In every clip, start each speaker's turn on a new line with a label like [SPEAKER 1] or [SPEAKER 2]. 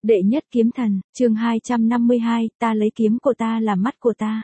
[SPEAKER 1] Đệ nhất kiếm thần, chương 252, ta lấy kiếm của ta làm mắt của ta.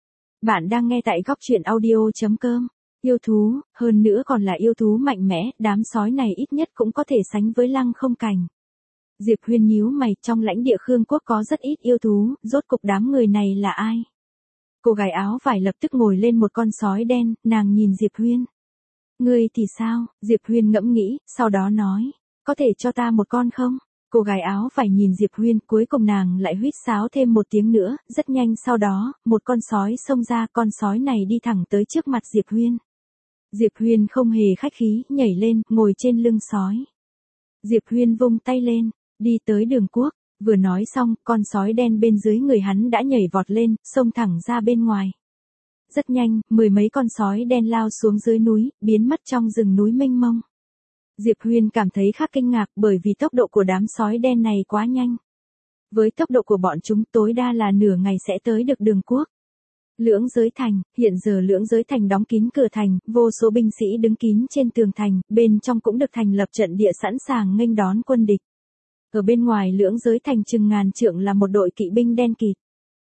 [SPEAKER 1] Bạn đang nghe tại góc truyện audio.com. Yêu thú, hơn nữa còn là yêu thú mạnh mẽ, đám sói này ít nhất cũng có thể sánh với Lăng Không Cảnh. Diệp Huyên nhíu mày, trong lãnh địa Khương Quốc có rất ít yêu thú, rốt cục đám người này là ai? Cô gái áo vải lập tức ngồi lên một con sói đen, nàng nhìn Diệp Huyên. Ngươi thì sao? Diệp Huyên ngẫm nghĩ, sau đó nói, có thể cho ta một con không? Cô gái áo vải nhìn Diệp Huyên, cuối cùng nàng lại huýt sáo thêm một tiếng nữa, rất nhanh sau đó, một con sói xông ra, con sói này đi thẳng tới trước mặt Diệp Huyên. Diệp Huyên không hề khách khí, nhảy lên, ngồi trên lưng sói. Diệp Huyên vung tay lên, đi tới Đường Quốc, vừa nói xong, con sói đen bên dưới người hắn đã nhảy vọt lên, xông thẳng ra bên ngoài. Rất nhanh, mười mấy con sói đen lao xuống dưới núi, biến mất trong rừng núi mênh mông. Diệp Huyên cảm thấy khá kinh ngạc bởi vì tốc độ của đám sói đen này quá nhanh. Với tốc độ của bọn chúng tối đa là nửa ngày sẽ tới được Đường Quốc. Lưỡng Giới Thành, hiện giờ Lưỡng Giới Thành đóng kín cửa thành, vô số binh sĩ đứng kín trên tường thành, bên trong cũng được thành lập trận địa sẵn sàng nghênh đón quân địch. Ở bên ngoài Lưỡng Giới Thành chừng ngàn trượng là một đội kỵ binh đen kịt.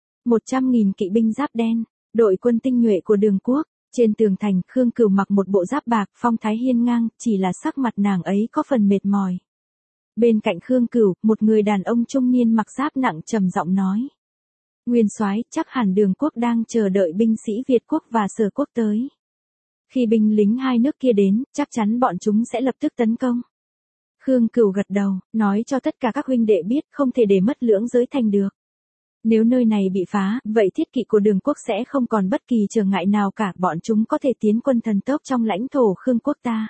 [SPEAKER 1] 100.000 kỵ binh giáp đen, đội quân tinh nhuệ của Đường Quốc. Trên tường thành, Khương Cửu mặc một bộ giáp bạc, phong thái hiên ngang, chỉ là sắc mặt nàng ấy có phần mệt mỏi. Bên cạnh Khương Cửu, một người đàn ông trung niên mặc giáp nặng trầm giọng nói. Nguyên soái, chắc hẳn Đường Quốc đang chờ đợi binh sĩ Việt Quốc và Sở Quốc tới. Khi binh lính hai nước kia đến, chắc chắn bọn chúng sẽ lập tức tấn công. Khương Cửu gật đầu, nói cho tất cả các huynh đệ biết không thể để mất Lưỡng Giới Thành được. Nếu nơi này bị phá, vậy thiết kỵ của Đường Quốc sẽ không còn bất kỳ trở ngại nào cả, bọn chúng có thể tiến quân thần tốc trong lãnh thổ Khương Quốc ta.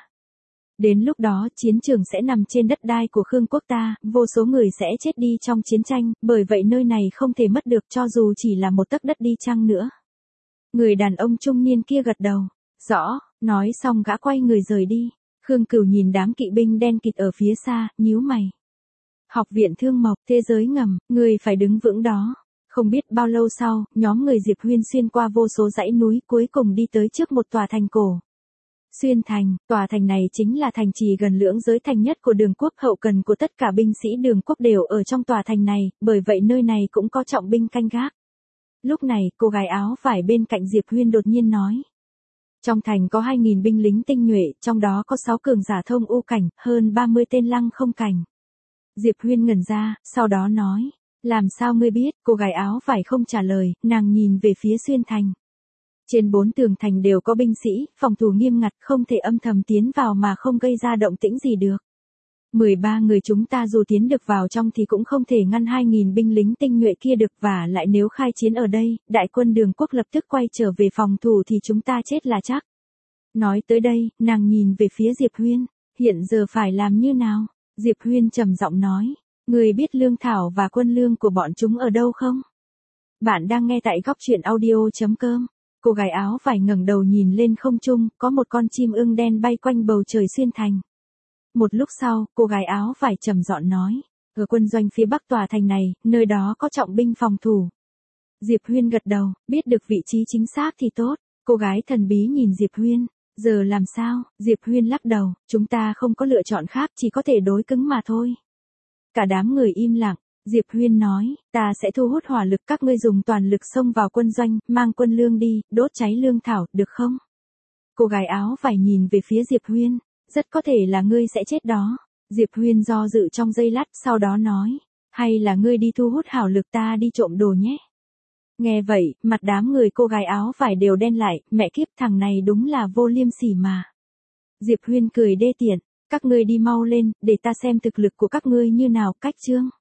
[SPEAKER 1] Đến lúc đó chiến trường sẽ nằm trên đất đai của Khương Quốc ta, vô số người sẽ chết đi trong chiến tranh, bởi vậy nơi này không thể mất được cho dù chỉ là một tấc đất đi chăng nữa. Người đàn ông trung niên kia gật đầu, rõ, nói xong gã quay người rời đi. Khương Cửu nhìn đám kỵ binh đen kịt ở phía xa, nhíu mày. Học viện Thương Mộc, thế giới ngầm, người phải đứng vững đó. Không biết bao lâu sau, nhóm người Diệp Huyên xuyên qua vô số dãy núi, cuối cùng đi tới trước một tòa thành cổ. Xuyên Thành, tòa thành này chính là thành trì gần Lưỡng Giới Thành nhất của Đường Quốc, hậu cần của tất cả binh sĩ Đường Quốc đều ở trong tòa thành này, bởi vậy nơi này cũng có trọng binh canh gác. Lúc này, cô gái áo vải bên cạnh Diệp Huyên đột nhiên nói. Trong thành có 2.000 binh lính tinh nhuệ, trong đó có 6 cường giả thông u cảnh, hơn 30 tên Lăng Không Cảnh. Diệp Huyên ngẩn ra, sau đó nói. Làm sao ngươi biết? Cô gái áo vải không trả lời, nàng nhìn về phía Xuyên Thành. Trên 4 tường thành đều có binh sĩ, phòng thủ nghiêm ngặt, không thể âm thầm tiến vào mà không gây ra động tĩnh gì được. 13 người chúng ta dù tiến được vào trong thì cũng không thể ngăn 2.000 binh lính tinh nhuệ kia được, và lại nếu khai chiến ở đây, đại quân Đường Quốc lập tức quay trở về phòng thủ thì chúng ta chết là chắc. Nói tới đây, nàng nhìn về phía Diệp Huyên, hiện giờ phải làm như nào? Diệp Huyên trầm giọng nói. Người biết lương thảo và quân lương của bọn chúng ở đâu không? Bạn đang nghe tại góc truyện audio.com. Cô gái áo vải ngẩng đầu nhìn lên không trung, có một con chim ưng đen bay quanh bầu trời Xuyên Thành. Một lúc sau, cô gái áo vải trầm giọng nói, ở quân doanh phía bắc tòa thành này, nơi đó có trọng binh phòng thủ. Diệp Huyên gật đầu, biết được vị trí chính xác thì tốt. Cô gái thần bí nhìn Diệp Huyên, giờ làm sao? Diệp Huyên lắc đầu, chúng ta không có lựa chọn khác, chỉ có thể đối cứng mà thôi. Cả đám người im lặng, Diệp Huyên nói, ta sẽ thu hút hỏa lực, các ngươi dùng toàn lực xông vào quân doanh, mang quân lương đi, đốt cháy lương thảo, được không? Cô gái áo vải nhìn về phía Diệp Huyên, rất có thể là ngươi sẽ chết đó. Diệp Huyên do dự trong giây lát, sau đó nói, hay là ngươi đi thu hút hỏa lực, ta đi trộm đồ nhé. Nghe vậy, mặt đám người cô gái áo vải đều đen lại, mẹ kiếp, thằng này đúng là vô liêm sỉ mà. Diệp Huyên cười đê tiện. Các ngươi đi mau lên, để ta xem thực lực của các ngươi như nào, cách chương.